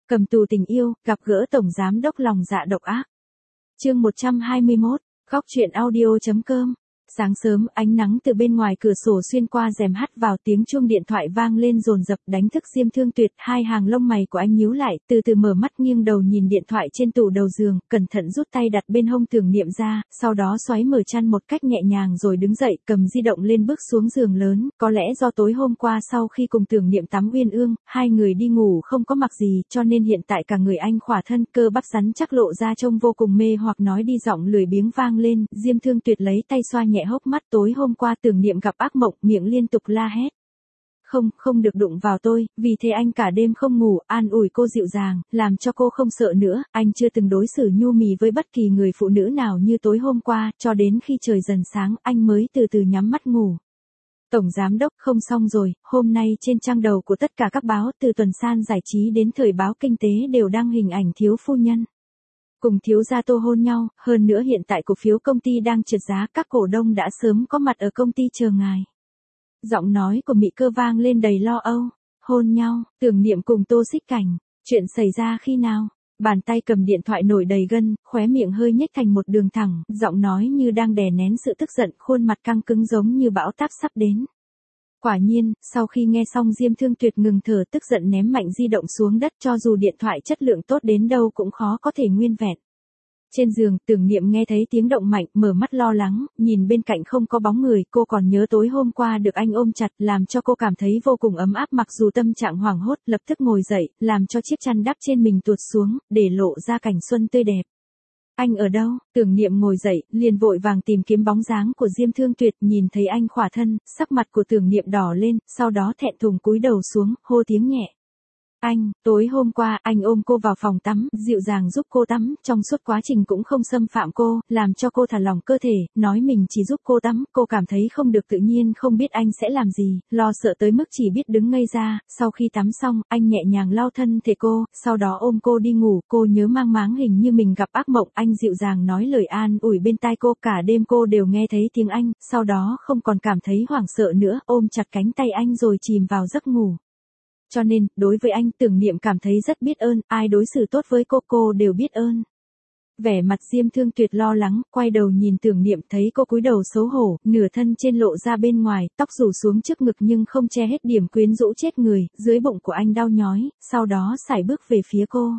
Cầm tù tình yêu, gặp gỡ tổng giám đốc lòng dạ độc ác. Chương 121, khóc chuyện audio.com. Sáng sớm, ánh nắng từ bên ngoài cửa sổ xuyên qua rèm hắt vào, tiếng chuông điện thoại vang lên dồn dập đánh thức Diêm Thương Tuyệt. Hai hàng lông mày của anh nhíu lại, từ từ mở mắt nghiêng đầu nhìn điện thoại trên tủ đầu giường, cẩn thận rút tay đặt bên hông Tưởng Niệm ra, sau đó xoáy mở chăn một cách nhẹ nhàng rồi đứng dậy, cầm di động lên bước xuống giường lớn. Có lẽ do tối hôm qua sau khi cùng Tưởng Niệm tắm uyên ương, hai người đi ngủ không có mặc gì, cho nên hiện tại cả người anh khỏa thân, cơ bắp rắn chắc lộ ra trông vô cùng mê hoặc, nói đi giọng lười biếng vang lên. Diêm Thương Tuyệt lấy tay xoa nhẹ hốc mắt. Tối hôm qua Tưởng Niệm gặp ác mộng, miệng liên tục la hét. Không được đụng vào tôi, vì thế anh cả đêm không ngủ, an ủi cô dịu dàng, làm cho cô không sợ nữa. Anh chưa từng đối xử nhu mì với bất kỳ người phụ nữ nào như tối hôm qua, cho đến khi trời dần sáng, anh mới từ từ nhắm mắt ngủ. Tổng giám đốc, không xong rồi, hôm nay trên trang đầu của tất cả các báo, từ Tuần San Giải trí đến Thời báo Kinh tế đều đăng hình ảnh thiếu phu nhân cùng thiếu gia Tô hôn nhau, hơn nữa hiện tại cổ phiếu công ty đang trượt giá, các cổ đông đã sớm có mặt ở công ty chờ ngài. Giọng nói của Mị Cơ vang lên đầy lo âu. Hôn nhau, Tưởng Niệm cùng Tô Xích Cảnh, chuyện xảy ra khi nào? Bàn tay cầm điện thoại nổi đầy gân, khóe miệng hơi nhếch thành một đường thẳng, giọng nói như đang đè nén sự tức giận, khuôn mặt căng cứng giống như bão táp sắp đến. Quả nhiên, sau khi nghe xong Diêm Thương Tuyệt ngừng thở, tức giận ném mạnh di động xuống đất, cho dù điện thoại chất lượng tốt đến đâu cũng khó có thể nguyên vẹn. Trên giường, Tưởng Niệm nghe thấy tiếng động mạnh, mở mắt lo lắng, nhìn bên cạnh không có bóng người, cô còn nhớ tối hôm qua được anh ôm chặt, làm cho cô cảm thấy vô cùng ấm áp. Mặc dù tâm trạng hoảng hốt, lập tức ngồi dậy, làm cho chiếc chăn đắp trên mình tuột xuống, để lộ ra cảnh xuân tươi đẹp. Anh ở đâu? Tưởng Niệm ngồi dậy, liền vội vàng tìm kiếm bóng dáng của Diêm Thương Tuyệt, nhìn thấy anh khỏa thân, sắc mặt của Tưởng Niệm đỏ lên, sau đó thẹn thùng cúi đầu xuống, hô tiếng nhẹ. Anh, tối hôm qua, anh ôm cô vào phòng tắm, dịu dàng giúp cô tắm, trong suốt quá trình cũng không xâm phạm cô, làm cho cô thả lỏng cơ thể, nói mình chỉ giúp cô tắm, cô cảm thấy không được tự nhiên, không biết anh sẽ làm gì, lo sợ tới mức chỉ biết đứng ngây ra. Sau khi tắm xong, anh nhẹ nhàng lau thân thể cô, sau đó ôm cô đi ngủ. Cô nhớ mang máng hình như mình gặp ác mộng, anh dịu dàng nói lời an ủi bên tai cô, cả đêm cô đều nghe thấy tiếng anh, sau đó không còn cảm thấy hoảng sợ nữa, ôm chặt cánh tay anh rồi chìm vào giấc ngủ. Cho nên, đối với anh, Tưởng Niệm cảm thấy rất biết ơn, ai đối xử tốt với cô đều biết ơn. Vẻ mặt Diêm Thương Tuyệt lo lắng, quay đầu nhìn Tưởng Niệm, thấy cô cúi đầu xấu hổ, nửa thân trên lộ ra bên ngoài, tóc rủ xuống trước ngực nhưng không che hết điểm quyến rũ chết người, dưới bụng của anh đau nhói, sau đó sải bước về phía cô.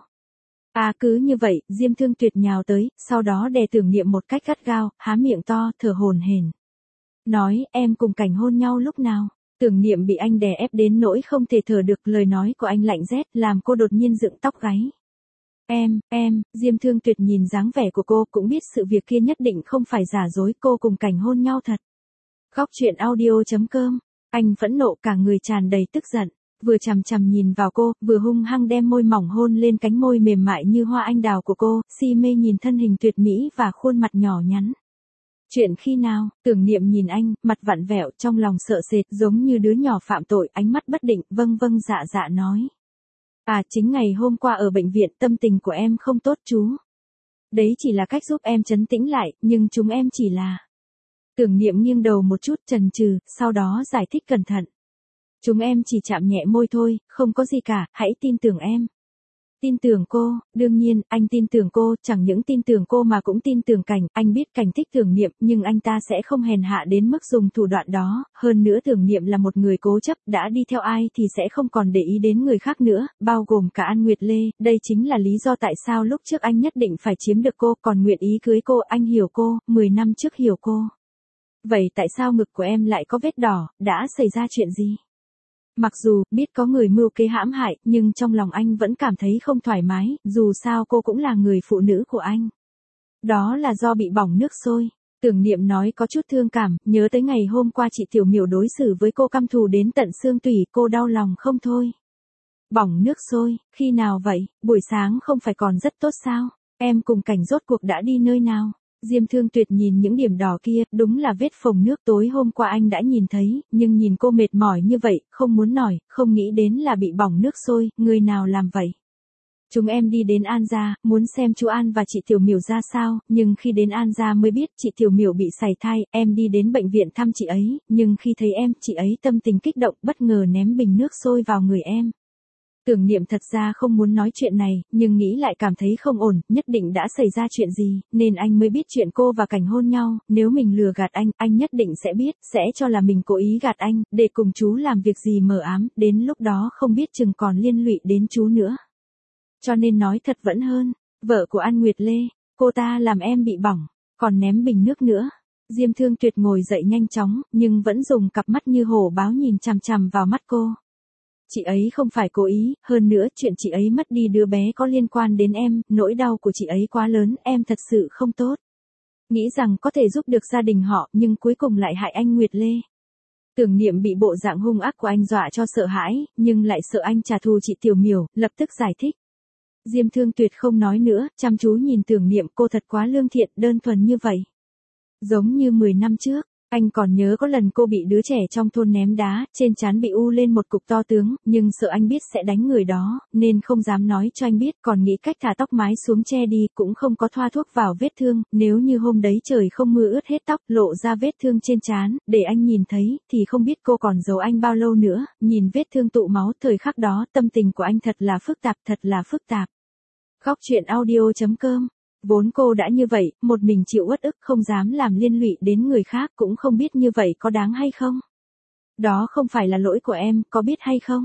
Cứ như vậy, Diêm Thương Tuyệt nhào tới, sau đó đè Tưởng Niệm một cách gắt gao, há miệng to, thở hổn hển. Nói, em cùng Cảnh hôn nhau lúc nào? Tưởng Niệm bị anh đè ép đến nỗi không thể thở được, lời nói của anh lạnh rét, làm cô đột nhiên dựng tóc gáy. Diêm Thương Tuyệt nhìn dáng vẻ của cô, cũng biết sự việc kia nhất định không phải giả dối, cô cùng Cảnh hôn nhau thật. Khóc chuyện audio.com, anh phẫn nộ, cả người tràn đầy tức giận, vừa chằm chằm nhìn vào cô, vừa hung hăng đem môi mỏng hôn lên cánh môi mềm mại như hoa anh đào của cô, si mê nhìn thân hình tuyệt mỹ và khuôn mặt nhỏ nhắn. Chuyện khi nào? Tưởng Niệm nhìn anh, mặt vặn vẹo, trong lòng sợ sệt, giống như đứa nhỏ phạm tội, ánh mắt bất định, vâng dạ nói. Chính ngày hôm qua ở bệnh viện, tâm tình của em không tốt chú. Đấy chỉ là cách giúp em trấn tĩnh lại, nhưng chúng em chỉ là... Tưởng Niệm nghiêng đầu một chút, chần chừ, sau đó giải thích cẩn thận. Chúng em chỉ chạm nhẹ môi thôi, không có gì cả, hãy tin tưởng em. Tin tưởng cô, đương nhiên, anh tin tưởng cô, chẳng những tin tưởng cô mà cũng tin tưởng Cảnh, anh biết Cảnh thích Tưởng Niệm, nhưng anh ta sẽ không hèn hạ đến mức dùng thủ đoạn đó, hơn nữa Tưởng Niệm là một người cố chấp, đã đi theo ai thì sẽ không còn để ý đến người khác nữa, bao gồm cả An Nguyệt Lê, đây chính là lý do tại sao lúc trước anh nhất định phải chiếm được cô, còn nguyện ý cưới cô, anh hiểu cô, 10 năm trước hiểu cô. Vậy tại sao ngực của em lại có vết đỏ, đã xảy ra chuyện gì? Mặc dù biết có người mưu kế hãm hại, nhưng trong lòng anh vẫn cảm thấy không thoải mái, dù sao cô cũng là người phụ nữ của anh. Đó là do bị bỏng nước sôi. Tưởng Niệm nói có chút thương cảm, nhớ tới ngày hôm qua chị Tiểu Miểu đối xử với cô căm thù đến tận xương tủy, cô đau lòng không thôi. Bỏng nước sôi, khi nào vậy? Buổi sáng không phải còn rất tốt sao? Em cùng Cảnh rốt cuộc đã đi nơi nào? Diêm Thương Tuyệt nhìn những điểm đỏ kia, đúng là vết phồng nước tối hôm qua anh đã nhìn thấy, nhưng nhìn cô mệt mỏi như vậy, không muốn nổi, không nghĩ đến là bị bỏng nước sôi, người nào làm vậy? Chúng em đi đến An gia, muốn xem chú An và chị Tiểu Miểu ra sao, nhưng khi đến An gia mới biết chị Tiểu Miểu bị sảy thai, em đi đến bệnh viện thăm chị ấy, nhưng khi thấy em, chị ấy tâm tình kích động, bất ngờ ném bình nước sôi vào người em. Tưởng Niệm thật ra không muốn nói chuyện này, nhưng nghĩ lại cảm thấy không ổn, nhất định đã xảy ra chuyện gì, nên anh mới biết chuyện cô và Cảnh hôn nhau, nếu mình lừa gạt anh nhất định sẽ biết, sẽ cho là mình cố ý gạt anh, để cùng chú làm việc gì mờ ám, đến lúc đó không biết chừng còn liên lụy đến chú nữa. Cho nên nói thật vẫn hơn, vợ của An Nguyệt Lê, cô ta làm em bị bỏng, còn ném bình nước nữa. Diêm Thương Tuyệt ngồi dậy nhanh chóng, nhưng vẫn dùng cặp mắt như hổ báo nhìn chằm chằm vào mắt cô. Chị ấy không phải cố ý, hơn nữa chuyện chị ấy mất đi đứa bé có liên quan đến em, nỗi đau của chị ấy quá lớn, em thật sự không tốt. Nghĩ rằng có thể giúp được gia đình họ, nhưng cuối cùng lại hại anh Nguyệt Lê. Tưởng Niệm bị bộ dạng hung ác của anh dọa cho sợ hãi, nhưng lại sợ anh trả thù chị Tiểu Miểu, lập tức giải thích. Diêm Thương Tuyệt không nói nữa, chăm chú nhìn Tưởng Niệm, cô thật quá lương thiện, đơn thuần như vậy. Giống như 10 năm trước, anh còn nhớ có lần cô bị đứa trẻ trong thôn ném đá, trên trán bị u lên một cục to tướng, nhưng sợ anh biết sẽ đánh người đó, nên không dám nói cho anh biết, còn nghĩ cách thả tóc mái xuống che đi, cũng không có thoa thuốc vào vết thương, nếu như hôm đấy trời không mưa ướt hết tóc, lộ ra vết thương trên trán, để anh nhìn thấy, thì không biết cô còn giấu anh bao lâu nữa, nhìn vết thương tụ máu, thời khắc đó, tâm tình của anh thật là phức tạp. Khóc chuyện audio.com. Vốn cô đã như vậy, một mình chịu uất ức, không dám làm liên lụy đến người khác, cũng không biết như vậy có đáng hay không. Đó không phải là lỗi của em, có biết hay không?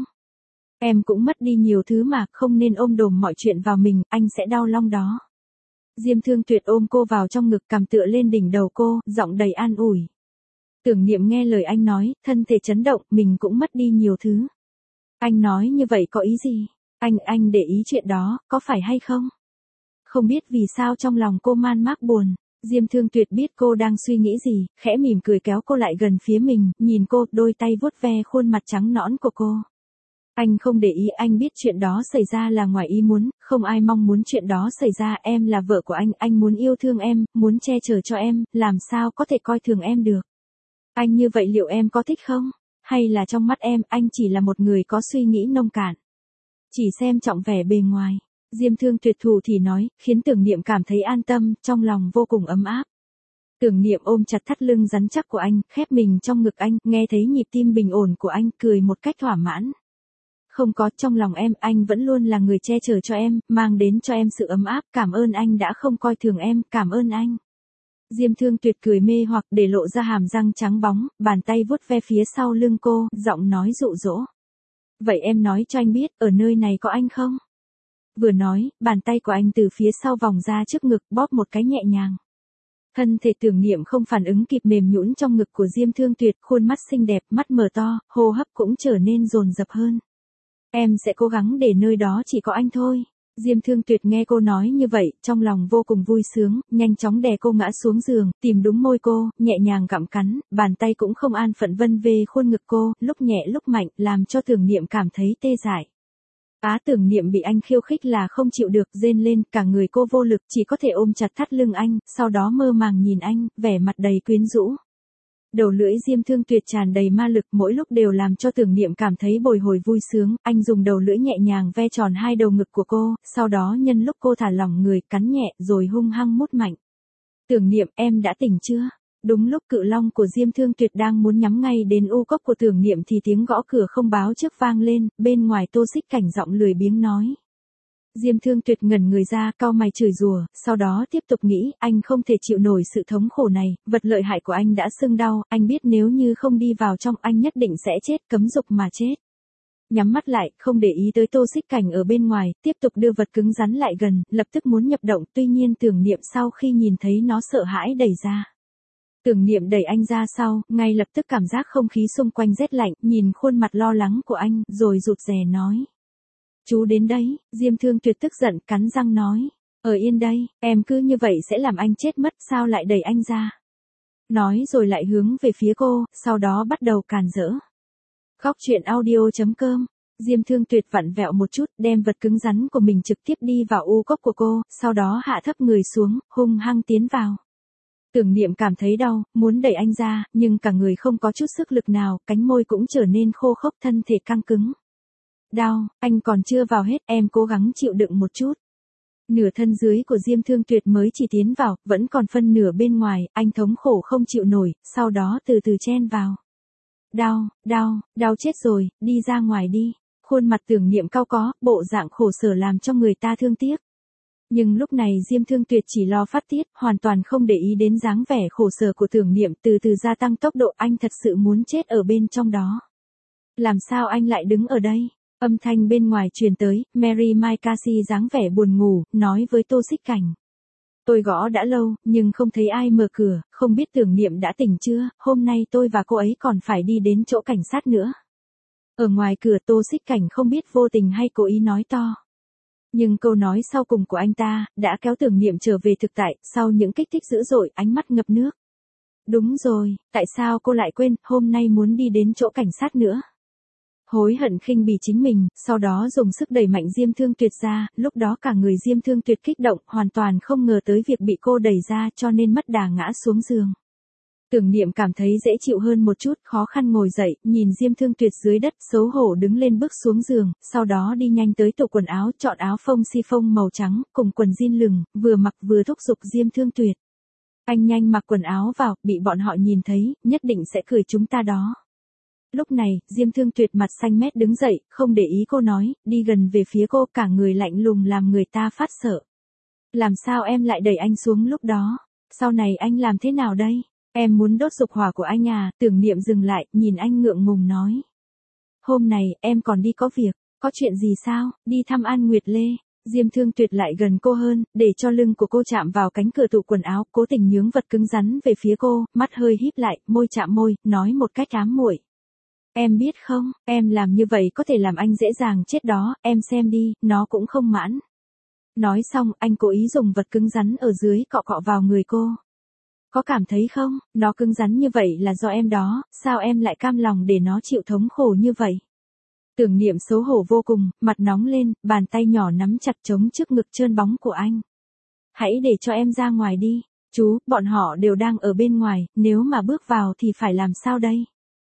Em cũng mất đi nhiều thứ mà, không nên ôm đồm mọi chuyện vào mình, anh sẽ đau lòng đó. Diêm Thương Tuyệt ôm cô vào trong ngực, cằm tựa lên đỉnh đầu cô, giọng đầy an ủi. Tưởng Niệm nghe lời anh nói, thân thể chấn động, mình cũng mất đi nhiều thứ. Anh nói như vậy có ý gì? Anh để ý chuyện đó, có phải hay không? Không biết vì sao trong lòng cô man mác buồn, Diêm Thương Tuyệt biết cô đang suy nghĩ gì, khẽ mỉm cười kéo cô lại gần phía mình, nhìn cô, đôi tay vuốt ve khuôn mặt trắng nõn của cô. Anh không để ý, anh biết chuyện đó xảy ra là ngoài ý muốn, không ai mong muốn chuyện đó xảy ra, em là vợ của anh muốn yêu thương em, muốn che chở cho em, làm sao có thể coi thường em được. Anh như vậy liệu em có thích không? Hay là trong mắt em, anh chỉ là một người có suy nghĩ nông cạn, chỉ xem trọng vẻ bề ngoài. Diêm Thương Tuyệt thủ thì nói, khiến Tưởng Niệm cảm thấy an tâm, trong lòng vô cùng ấm áp. Tưởng Niệm ôm chặt thắt lưng rắn chắc của anh, khép mình trong ngực anh, nghe thấy nhịp tim bình ổn của anh, cười một cách thỏa mãn. Không có, trong lòng em, anh vẫn luôn là người che chở cho em, mang đến cho em sự ấm áp, cảm ơn anh đã không coi thường em, cảm ơn anh. Diêm Thương Tuyệt cười mê hoặc để lộ ra hàm răng trắng bóng, bàn tay vuốt ve phía sau lưng cô, giọng nói dụ dỗ. Vậy em nói cho anh biết, ở nơi này có anh không? Vừa nói, bàn tay của anh từ phía sau vòng ra trước ngực, bóp một cái nhẹ nhàng. Thân thể Tưởng Niệm không phản ứng kịp, mềm nhũn trong ngực của Diêm Thương Tuyệt, khuôn mắt xinh đẹp, mắt mở to, hô hấp cũng trở nên dồn dập hơn. Em sẽ cố gắng để nơi đó chỉ có anh thôi. Diêm Thương Tuyệt nghe cô nói như vậy, trong lòng vô cùng vui sướng, nhanh chóng đè cô ngã xuống giường, tìm đúng môi cô, nhẹ nhàng gặm cắn, bàn tay cũng không an phận vân về khuôn ngực cô, lúc nhẹ lúc mạnh, làm cho Tưởng Niệm cảm thấy tê dại. Tưởng Niệm bị anh khiêu khích là không chịu được, rên lên, cả người cô vô lực, chỉ có thể ôm chặt thắt lưng anh, sau đó mơ màng nhìn anh, vẻ mặt đầy quyến rũ. Đầu lưỡi Diêm Thương Tuyệt tràn đầy ma lực, mỗi lúc đều làm cho Tưởng Niệm cảm thấy bồi hồi vui sướng, anh dùng đầu lưỡi nhẹ nhàng ve tròn hai đầu ngực của cô, sau đó nhân lúc cô thả lỏng người, cắn nhẹ, rồi hung hăng mút mạnh. Tưởng Niệm, em đã tỉnh chưa? Đúng lúc cự long của Diêm Thương Tuyệt đang muốn nhắm ngay đến u cốc của Tưởng Niệm thì tiếng gõ cửa không báo trước vang lên, bên ngoài Tô Xích Cảnh giọng lười biếng nói. Diêm Thương Tuyệt ngẩn người ra, cau mày chửi rủa, sau đó tiếp tục nghĩ, anh không thể chịu nổi sự thống khổ này, vật lợi hại của anh đã sưng đau, anh biết nếu như không đi vào trong anh nhất định sẽ chết, cấm dục mà chết. Nhắm mắt lại, không để ý tới Tô Xích Cảnh ở bên ngoài, tiếp tục đưa vật cứng rắn lại gần, lập tức muốn nhập động, tuy nhiên Tưởng Niệm sau khi nhìn thấy nó sợ hãi đẩy ra. Tưởng Niệm đẩy anh ra sau, ngay lập tức cảm giác không khí xung quanh rét lạnh, nhìn khuôn mặt lo lắng của anh, rồi rụt rè nói. Chú đến đấy, Diêm Thương Tuyệt tức giận, cắn răng nói. Ở yên đây, em cứ như vậy sẽ làm anh chết mất, sao lại đẩy anh ra? Nói rồi lại hướng về phía cô, sau đó bắt đầu càn rỡ. Khóc chuyện audio.com. Diêm Thương Tuyệt vặn vẹo một chút, đem vật cứng rắn của mình trực tiếp đi vào u cốc của cô, sau đó hạ thấp người xuống, hung hăng tiến vào. Tưởng Niệm cảm thấy đau, muốn đẩy anh ra, nhưng cả người không có chút sức lực nào, cánh môi cũng trở nên khô khốc, thân thể căng cứng. Đau, anh còn chưa vào hết, em cố gắng chịu đựng một chút. Nửa thân dưới của Diêm Thương Tuyệt mới chỉ tiến vào, vẫn còn phân nửa bên ngoài, anh thống khổ không chịu nổi, sau đó từ từ chen vào. Đau chết rồi, đi ra ngoài đi. Khuôn mặt Tưởng Niệm cau có, bộ dạng khổ sở làm cho người ta thương tiếc. Nhưng lúc này Diêm Thương Tuyệt chỉ lo phát tiết, hoàn toàn không để ý đến dáng vẻ khổ sở của Tưởng Niệm, từ từ gia tăng tốc độ, anh thật sự muốn chết ở bên trong đó. Làm sao anh lại đứng ở đây? Âm thanh bên ngoài truyền tới, Mary Maikasi dáng vẻ buồn ngủ, nói với Tô Xích Cảnh. Tôi gõ đã lâu, nhưng không thấy ai mở cửa, không biết Tưởng Niệm đã tỉnh chưa, hôm nay tôi và cô ấy còn phải đi đến chỗ cảnh sát nữa. Ở ngoài cửa Tô Xích Cảnh không biết vô tình hay cố ý nói to. Nhưng câu nói sau cùng của anh ta, đã kéo Tưởng Niệm trở về thực tại, sau những kích thích dữ dội, ánh mắt ngập nước. Đúng rồi, tại sao cô lại quên, hôm nay muốn đi đến chỗ cảnh sát nữa? Hối hận khinh bỉ chính mình, sau đó dùng sức đẩy mạnh Diêm Thương Tuyệt ra, lúc đó cả người Diêm Thương Tuyệt kích động, hoàn toàn không ngờ tới việc bị cô đẩy ra cho nên mất đà ngã xuống giường. Tưởng Niệm cảm thấy dễ chịu hơn một chút, khó khăn ngồi dậy, nhìn Diêm Thương Tuyệt dưới đất, xấu hổ đứng lên bước xuống giường, sau đó đi nhanh tới tủ quần áo, chọn áo phông si-phông màu trắng, cùng quần jean lửng, vừa mặc vừa thúc giục Diêm Thương Tuyệt. Anh nhanh mặc quần áo vào, bị bọn họ nhìn thấy, nhất định sẽ cười chúng ta đó. Lúc này, Diêm Thương Tuyệt mặt xanh mét đứng dậy, không để ý cô nói, đi gần về phía cô, cả người lạnh lùng làm người ta phát sợ. Làm sao em lại đẩy anh xuống lúc đó? Sau này anh làm thế nào đây? Em muốn đốt dục hỏa của anh à? Tưởng Niệm dừng lại, nhìn anh ngượng ngùng nói. Hôm này, em còn đi có việc, có chuyện gì sao? Đi thăm An Nguyệt Lê. Diêm Thương Tuyệt lại gần cô hơn, để cho lưng của cô chạm vào cánh cửa tủ quần áo, cố tình nhướng vật cứng rắn về phía cô, mắt hơi híp lại, môi chạm môi, nói một cách ám muội. Em biết không, em làm như vậy có thể làm anh dễ dàng chết đó, em xem đi, nó cũng không mãn. Nói xong, anh cố ý dùng vật cứng rắn ở dưới cọ cọ vào người cô. Có cảm thấy không, nó cứng rắn như vậy là do em đó, sao em lại cam lòng để nó chịu thống khổ như vậy? Tưởng Niệm xấu hổ vô cùng, mặt nóng lên, bàn tay nhỏ nắm chặt trống trước ngực trơn bóng của anh. Hãy để cho em ra ngoài đi, chú, bọn họ đều đang ở bên ngoài, nếu mà bước vào thì phải làm sao đây?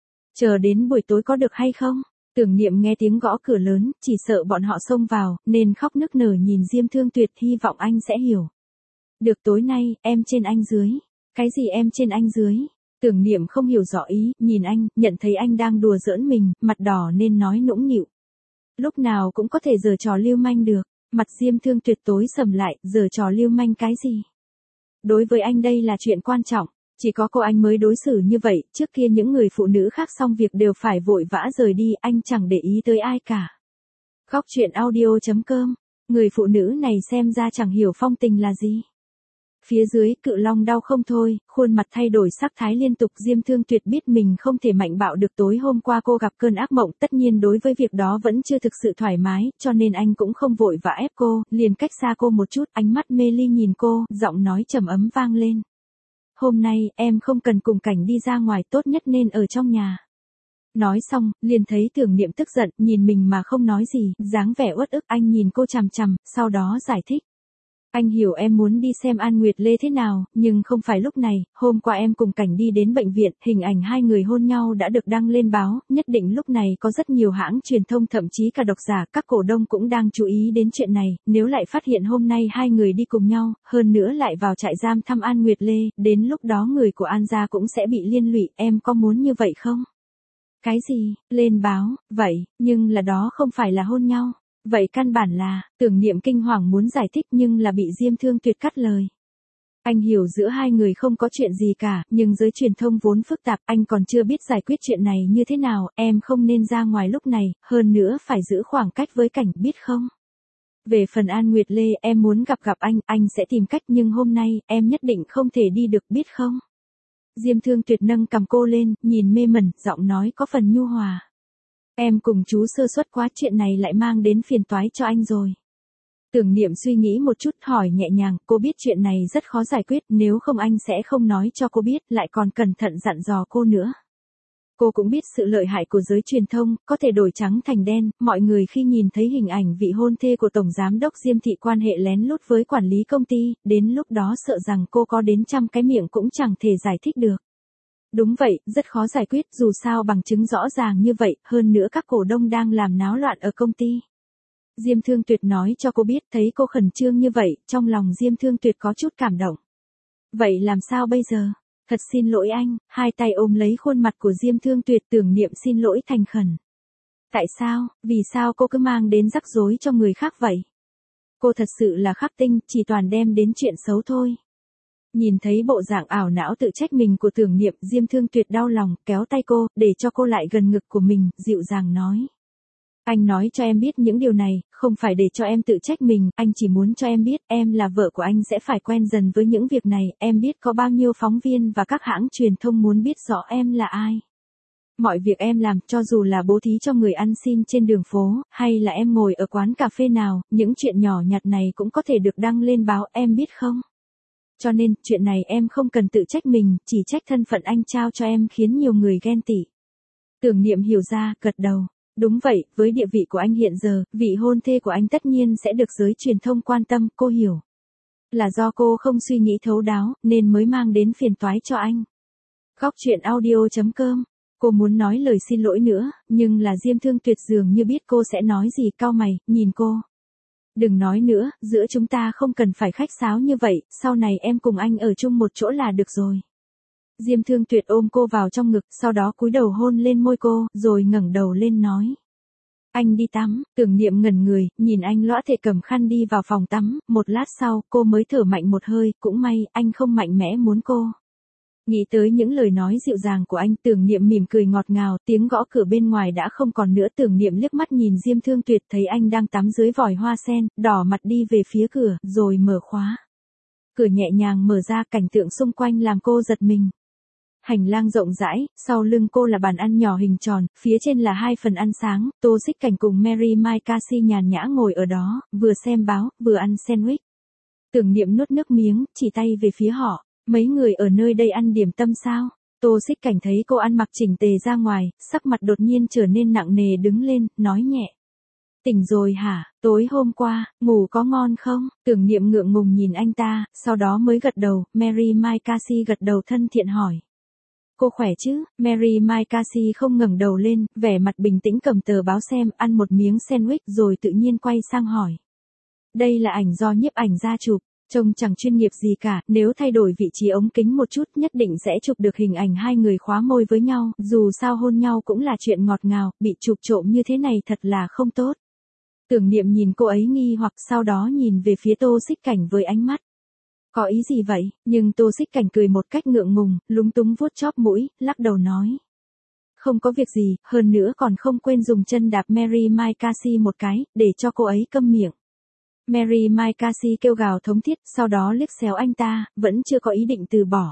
Chờ đến buổi tối có được hay không? Tưởng Niệm nghe tiếng gõ cửa lớn, chỉ sợ bọn họ xông vào, nên khóc nức nở nhìn Diêm Thương Tuyệt, hy vọng anh sẽ hiểu. Được, tối nay, em trên anh dưới. Cái gì em trên anh dưới? Tưởng Niệm không hiểu rõ ý, nhìn anh, nhận thấy anh đang đùa giỡn mình, mặt đỏ nên nói nũng nịu. Lúc nào cũng có thể giở trò lưu manh được, mặt Diêm Thương Tuyệt tối sầm lại, giở trò lưu manh cái gì? Đối với anh đây là chuyện quan trọng, chỉ có cô anh mới đối xử như vậy, trước kia những người phụ nữ khác xong việc đều phải vội vã rời đi, anh chẳng để ý tới ai cả. Góc truyện audio.com, người phụ nữ này xem ra chẳng hiểu phong tình là gì. Phía dưới, Cự Long đau không thôi, khuôn mặt thay đổi sắc thái liên tục. Diêm Thương Tuyệt biết mình không thể mạnh bạo được, tối hôm qua cô gặp cơn ác mộng, tất nhiên đối với việc đó vẫn chưa thực sự thoải mái, cho nên anh cũng không vội vã ép cô, liền cách xa cô một chút, ánh mắt mê ly nhìn cô, giọng nói trầm ấm vang lên. Hôm nay, em không cần cùng Cảnh đi ra ngoài, tốt nhất nên ở trong nhà. Nói xong, liền thấy Tưởng Niệm tức giận, nhìn mình mà không nói gì, dáng vẻ uất ức. Anh nhìn cô chằm chằm, sau đó giải thích. Anh hiểu em muốn đi xem An Nguyệt Lê thế nào, nhưng không phải lúc này, hôm qua em cùng Cảnh đi đến bệnh viện, hình ảnh hai người hôn nhau đã được đăng lên báo, nhất định lúc này có rất nhiều hãng truyền thông, thậm chí cả độc giả, các cổ đông cũng đang chú ý đến chuyện này, nếu lại phát hiện hôm nay hai người đi cùng nhau, hơn nữa lại vào trại giam thăm An Nguyệt Lê, đến lúc đó người của An gia cũng sẽ bị liên lụy, em có muốn như vậy không? Cái gì, lên báo, vậy, nhưng là đó không phải là hôn nhau. Vậy căn bản là, Tưởng Niệm kinh hoàng muốn giải thích nhưng là bị Diêm Thương Tuyệt cắt lời. Anh hiểu giữa hai người không có chuyện gì cả, nhưng giới truyền thông vốn phức tạp, anh còn chưa biết giải quyết chuyện này như thế nào, em không nên ra ngoài lúc này, hơn nữa phải giữ khoảng cách với Cảnh, biết không? Về phần An Nguyệt Lê, em muốn gặp anh sẽ tìm cách, nhưng hôm nay, em nhất định không thể đi được, biết không? Diêm Thương Tuyệt nâng cằm cô lên, nhìn mê mẩn, giọng nói có phần nhu hòa. Em cùng chú sơ suất quá, chuyện này lại mang đến phiền toái cho anh rồi. Tưởng Niệm suy nghĩ một chút, hỏi nhẹ nhàng, cô biết chuyện này rất khó giải quyết, nếu không anh sẽ không nói cho cô biết, lại còn cẩn thận dặn dò cô nữa. Cô cũng biết sự lợi hại của giới truyền thông, có thể đổi trắng thành đen, mọi người khi nhìn thấy hình ảnh vị hôn thê của Tổng Giám đốc Diêm Thị quan hệ lén lút với quản lý công ty, đến lúc đó sợ rằng cô có đến 100 cái miệng cũng chẳng thể giải thích được. Đúng vậy, rất khó giải quyết, dù sao bằng chứng rõ ràng như vậy, hơn nữa các cổ đông đang làm náo loạn ở công ty. Diêm Thương Tuyệt nói cho cô biết, thấy cô khẩn trương như vậy, trong lòng Diêm Thương Tuyệt có chút cảm động. Vậy làm sao bây giờ? Thật xin lỗi anh, hai tay ôm lấy khuôn mặt của Diêm Thương Tuyệt, Tưởng Niệm xin lỗi thành khẩn. Tại sao, vì sao cô cứ mang đến rắc rối cho người khác vậy? Cô thật sự là khắc tinh, chỉ toàn đem đến chuyện xấu thôi. Nhìn thấy bộ dạng ảo não tự trách mình của Tưởng Niệm, Diêm Thương Tuyệt đau lòng, kéo tay cô, để cho cô lại gần ngực của mình, dịu dàng nói. Anh nói cho em biết những điều này, không phải để cho em tự trách mình, anh chỉ muốn cho em biết, em là vợ của anh sẽ phải quen dần với những việc này, em biết có bao nhiêu phóng viên và các hãng truyền thông muốn biết rõ em là ai. Mọi việc em làm, cho dù là bố thí cho người ăn xin trên đường phố, hay là em ngồi ở quán cà phê nào, những chuyện nhỏ nhặt này cũng có thể được đăng lên báo, em biết không? Cho nên, chuyện này em không cần tự trách mình, chỉ trách thân phận anh trao cho em khiến nhiều người ghen tị. Tưởng Niệm hiểu ra, gật đầu. Đúng vậy, với địa vị của anh hiện giờ, vị hôn thê của anh tất nhiên sẽ được giới truyền thông quan tâm, cô hiểu. Là do cô không suy nghĩ thấu đáo, nên mới mang đến phiền toái cho anh. Góc truyện audio.com. Cô muốn nói lời xin lỗi nữa, nhưng là Diêm Thương Tuyệt dường như biết cô sẽ nói gì, cau mày, nhìn cô. Đừng nói nữa, giữa chúng ta không cần phải khách sáo như vậy, sau này em cùng anh ở chung một chỗ là được rồi. Diêm Thương Tuyệt ôm cô vào trong ngực, sau đó cúi đầu hôn lên môi cô, rồi ngẩng đầu lên nói. Anh đi tắm, Tưởng Niệm ngẩn người, nhìn anh lõa thể cầm khăn đi vào phòng tắm, một lát sau, cô mới thở mạnh một hơi, cũng may, anh không mạnh mẽ muốn cô. Nghĩ tới những lời nói dịu dàng của anh, Tưởng Niệm mỉm cười ngọt ngào, tiếng gõ cửa bên ngoài đã không còn nữa. Tưởng Niệm liếc mắt nhìn Diêm Thương Tuyệt, thấy anh đang tắm dưới vòi hoa sen, đỏ mặt đi về phía cửa, rồi mở khóa. Cửa nhẹ nhàng mở ra, cảnh tượng xung quanh làm cô giật mình. Hành lang rộng rãi, sau lưng cô là bàn ăn nhỏ hình tròn, phía trên là 2 phần ăn sáng, Tô Xích Cảnh cùng Mary Mai Casey nhàn nhã ngồi ở đó, vừa xem báo, vừa ăn sandwich. Tưởng Niệm nuốt nước miếng, chỉ tay về phía họ. Mấy người ở nơi đây ăn điểm tâm sao? Tô Xích Cảnh thấy cô ăn mặc chỉnh tề ra ngoài, sắc mặt đột nhiên trở nên nặng nề, đứng lên, nói nhẹ. Tỉnh rồi hả, tối hôm qua, ngủ có ngon không? Tưởng Niệm ngượng ngùng nhìn anh ta, sau đó mới gật đầu. Mary Mai Casey gật đầu thân thiện hỏi. Cô khỏe chứ? Mary Mai Casey không ngẩng đầu lên, vẻ mặt bình tĩnh cầm tờ báo xem, ăn một miếng sandwich rồi tự nhiên quay sang hỏi. Đây là ảnh do nhiếp ảnh gia chụp. Trông chẳng chuyên nghiệp gì cả, nếu thay đổi vị trí ống kính một chút nhất định sẽ chụp được hình ảnh hai người khóa môi với nhau, dù sao hôn nhau cũng là chuyện ngọt ngào, bị chụp trộm như thế này thật là không tốt. Tưởng Niệm nhìn cô ấy nghi hoặc, sau đó nhìn về phía Tô Xích Cảnh với ánh mắt. Có ý gì vậy? Nhưng Tô Xích Cảnh cười một cách ngượng ngùng, lúng túng vuốt chóp mũi, lắc đầu nói. Không có việc gì, hơn nữa còn không quên dùng chân đạp Mary Mai Casey một cái, để cho cô ấy câm miệng. Mary Mai Casey kêu gào thống thiết, sau đó liếc xéo anh ta, vẫn chưa có ý định từ bỏ.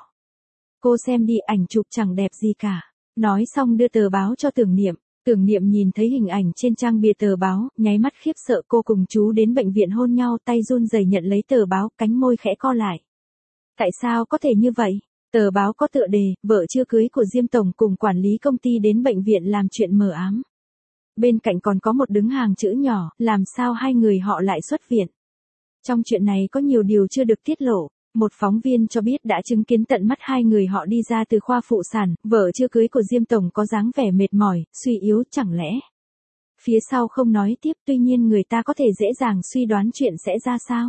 Cô xem đi, ảnh chụp chẳng đẹp gì cả. Nói xong đưa tờ báo cho Tưởng Niệm. Tưởng Niệm nhìn thấy hình ảnh trên trang bìa tờ báo, nháy mắt khiếp sợ. Cô cùng chú đến bệnh viện hôn nhau, tay run rẩy nhận lấy tờ báo, cánh môi khẽ co lại. Tại sao có thể như vậy? Tờ báo có tựa đề, vợ chưa cưới của Diêm Tổng cùng quản lý công ty đến bệnh viện làm chuyện mờ ám. Bên cạnh còn có một đứng hàng chữ nhỏ, làm sao hai người họ lại xuất viện. Trong chuyện này có nhiều điều chưa được tiết lộ. Một phóng viên cho biết đã chứng kiến tận mắt hai người họ đi ra từ khoa phụ sản, vợ chưa cưới của Diêm Tổng có dáng vẻ mệt mỏi, suy yếu, chẳng lẽ. Phía sau không nói tiếp, tuy nhiên người ta có thể dễ dàng suy đoán chuyện sẽ ra sao.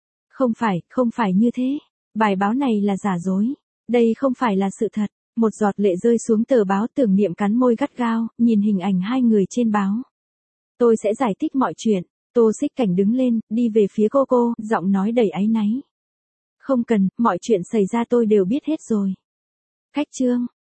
Không phải như thế. Bài báo này là giả dối. Đây không phải là sự thật. Một giọt lệ rơi xuống tờ báo. Tưởng Niệm cắn môi gắt gao, nhìn hình ảnh hai người trên báo. Tôi sẽ giải thích mọi chuyện. Tô Xích Cảnh đứng lên, đi về phía cô, giọng nói đầy áy náy. Không cần, mọi chuyện xảy ra tôi đều biết hết rồi. Khách chương.